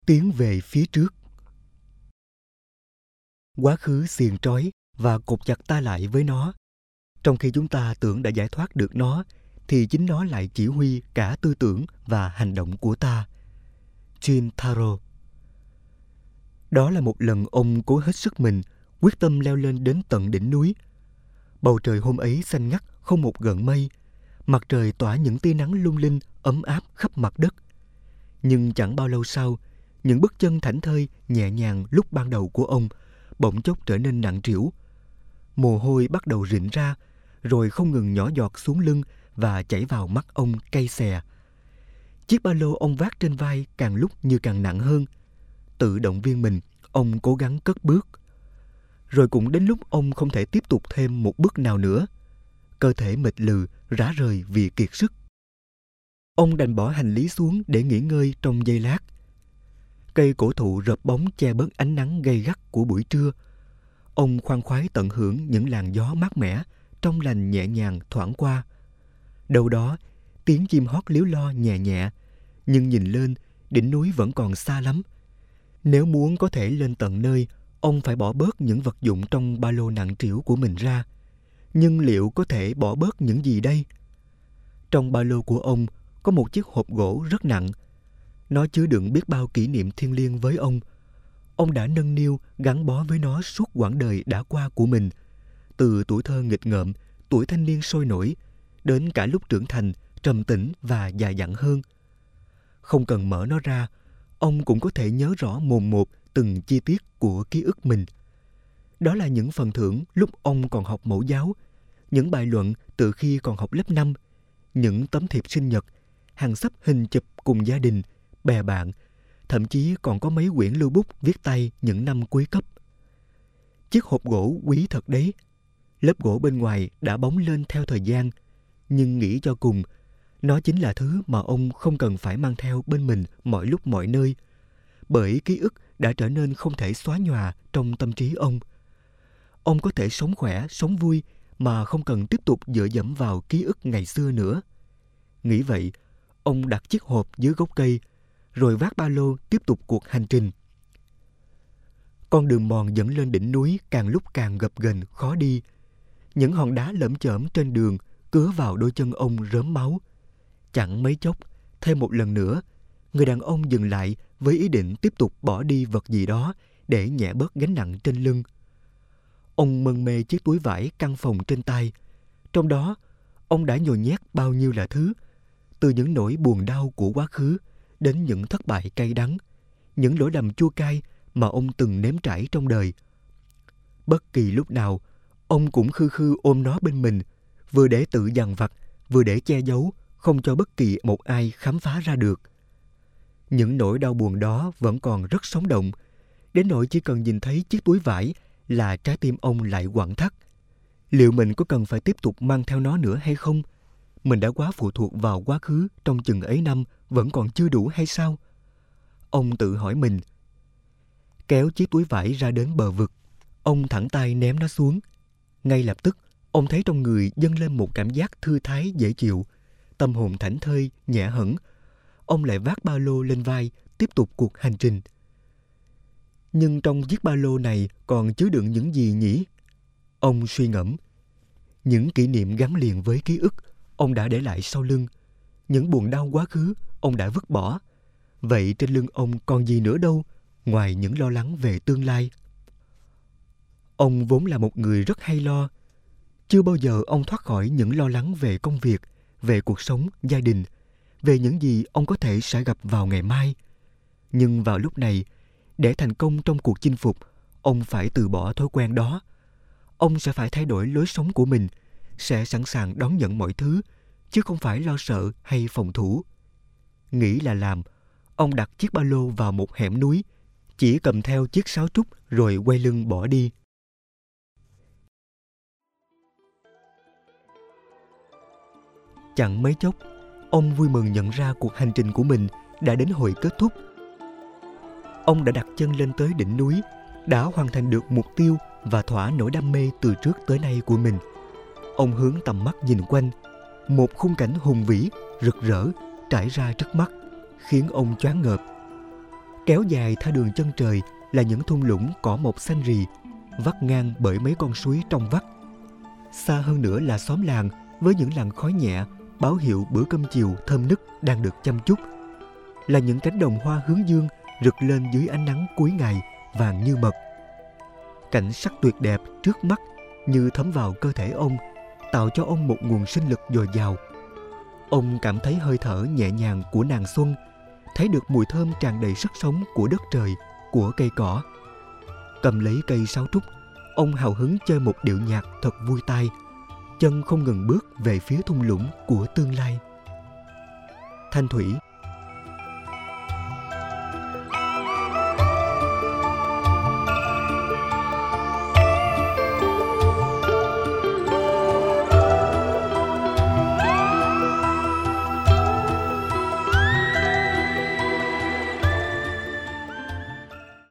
tiến về phía trước. Quá khứ xiềng trói và cột chặt ta lại với nó. Trong khi chúng ta tưởng đã giải thoát được nó, thì chính nó lại chỉ huy cả tư tưởng và hành động của ta. Shintaro. Đó là một lần ông cố hết sức mình, quyết tâm leo lên đến tận đỉnh núi. Bầu trời hôm ấy xanh ngắt, không một gợn mây. Mặt trời tỏa những tia nắng lung linh, ấm áp khắp mặt đất. Nhưng chẳng bao lâu sau, những bước chân thảnh thơi, nhẹ nhàng lúc ban đầu của ông bỗng chốc trở nên nặng trĩu. Mồ hôi bắt đầu rịn ra, rồi không ngừng nhỏ giọt xuống lưng và chảy vào mắt ông cay xè. Chiếc ba lô ông vác trên vai càng lúc như càng nặng hơn. Tự động viên mình, ông cố gắng cất bước. Rồi cũng đến lúc ông không thể tiếp tục thêm một bước nào nữa. Cơ thể mệt lừ, rã rời vì kiệt sức. Ông đành bỏ hành lý xuống để nghỉ ngơi trong giây lát. Cây cổ thụ rợp bóng che bớt ánh nắng gay gắt của buổi trưa. Ông khoan khoái tận hưởng những làn gió mát mẻ, trong lành nhẹ nhàng thoảng qua. Đâu đó, tiếng chim hót líu lo nhẹ nhẹ, nhưng nhìn lên, đỉnh núi vẫn còn xa lắm. Nếu muốn có thể lên tận nơi, ông phải bỏ bớt những vật dụng trong ba lô nặng trĩu của mình ra. Nhưng liệu có thể bỏ bớt những gì đây? Trong ba lô của ông có một chiếc hộp gỗ rất nặng. Nó chứa đựng biết bao kỷ niệm thiêng liêng với ông. Ông đã nâng niu gắn bó với nó suốt quãng đời đã qua của mình, từ tuổi thơ nghịch ngợm, tuổi thanh niên sôi nổi, đến cả lúc trưởng thành, trầm tĩnh và dày dặn hơn. Không cần mở nó ra, ông cũng có thể nhớ rõ mồn một từng chi tiết của ký ức mình. Đó là những phần thưởng lúc ông còn học mẫu giáo, những bài luận từ khi còn học lớp 5, những tấm thiệp sinh nhật, hàng xấp hình chụp cùng gia đình, bè bạn, thậm chí còn có mấy quyển lưu bút viết tay những năm cuối cấp. Chiếc hộp gỗ quý thật đấy. Lớp gỗ bên ngoài đã bóng lên theo thời gian, nhưng nghĩ cho cùng, nó chính là thứ mà ông không cần phải mang theo bên mình mọi lúc mọi nơi, bởi ký ức đã trở nên không thể xóa nhòa trong tâm trí ông. Ông có thể sống khỏe, sống vui mà không cần tiếp tục dựa dẫm vào ký ức ngày xưa nữa. Nghĩ vậy, ông đặt chiếc hộp dưới gốc cây, rồi vác ba lô tiếp tục cuộc hành trình. Con đường mòn dẫn lên đỉnh núi càng lúc càng gập ghềnh khó đi. Những hòn đá lởm chởm trên đường cứa vào đôi chân ông rớm máu. Chẳng mấy chốc, thêm một lần nữa, người đàn ông dừng lại với ý định tiếp tục bỏ đi vật gì đó để nhẹ bớt gánh nặng trên lưng. Ông mân mê chiếc túi vải căng phồng trên tay. Trong đó, ông đã nhồi nhét bao nhiêu là thứ, từ những nỗi buồn đau của quá khứ đến những thất bại cay đắng, những lỗi lầm chua cay mà ông từng nếm trải trong đời. Bất kỳ lúc nào, ông cũng khư khư ôm nó bên mình, vừa để tự dằn vặt, vừa để che giấu, không cho bất kỳ một ai khám phá ra được. Những nỗi đau buồn đó vẫn còn rất sống động, đến nỗi chỉ cần nhìn thấy chiếc túi vải là trái tim ông lại quặn thắt. Liệu mình có cần phải tiếp tục mang theo nó nữa hay không? Mình đã quá phụ thuộc vào quá khứ trong chừng ấy năm vẫn còn chưa đủ hay sao? Ông tự hỏi mình. Kéo chiếc túi vải ra đến bờ vực, ông thẳng tay ném nó xuống. Ngay lập tức, ông thấy trong người dâng lên một cảm giác thư thái dễ chịu, tâm hồn thảnh thơi, nhẹ hẳn. Ông lại vác ba lô lên vai, tiếp tục cuộc hành trình. Nhưng trong chiếc ba lô này còn chứa đựng những gì nhỉ? Ông suy ngẫm. Những kỷ niệm gắn liền với ký ức ông đã để lại sau lưng. Những buồn đau quá khứ ông đã vứt bỏ. Vậy trên lưng ông còn gì nữa đâu, ngoài những lo lắng về tương lai? Ông vốn là một người rất hay lo. Chưa bao giờ ông thoát khỏi những lo lắng về công việc, về cuộc sống, gia đình, về những gì ông có thể sẽ gặp vào ngày mai. Nhưng vào lúc này, để thành công trong cuộc chinh phục, ông phải từ bỏ thói quen đó. Ông sẽ phải thay đổi lối sống của mình, sẽ sẵn sàng đón nhận mọi thứ, chứ không phải lo sợ hay phòng thủ. Nghĩ là làm, ông đặt chiếc ba lô vào một hẻm núi, chỉ cầm theo chiếc sáo trúc rồi quay lưng bỏ đi. Chẳng mấy chốc, ông vui mừng nhận ra cuộc hành trình của mình đã đến hồi kết thúc. Ông đã đặt chân lên tới đỉnh núi, đã hoàn thành được mục tiêu và thỏa nỗi đam mê từ trước tới nay của mình. Ông hướng tầm mắt nhìn quanh, một khung cảnh hùng vĩ, rực rỡ trải ra trước mắt, khiến ông choáng ngợp. Kéo dài tha đường chân trời là những thung lũng cỏ mọc xanh rì, vắt ngang bởi mấy con suối trong vắt. Xa hơn nữa là xóm làng với những làn khói nhẹ, báo hiệu bữa cơm chiều thơm nức đang được chăm chút. Là những cánh đồng hoa hướng dương rực lên dưới ánh nắng cuối ngày vàng như mật. Cảnh sắc tuyệt đẹp trước mắt như thấm vào cơ thể ông, tạo cho ông một nguồn sinh lực dồi dào. Ông cảm thấy hơi thở nhẹ nhàng của nàng xuân, thấy được mùi thơm tràn đầy sức sống của đất trời, của cây cỏ. Cầm lấy cây sáo trúc, ông hào hứng chơi một điệu nhạc thật vui tai, chân không ngừng bước về phía thung lũng của tương lai. Thanh thủy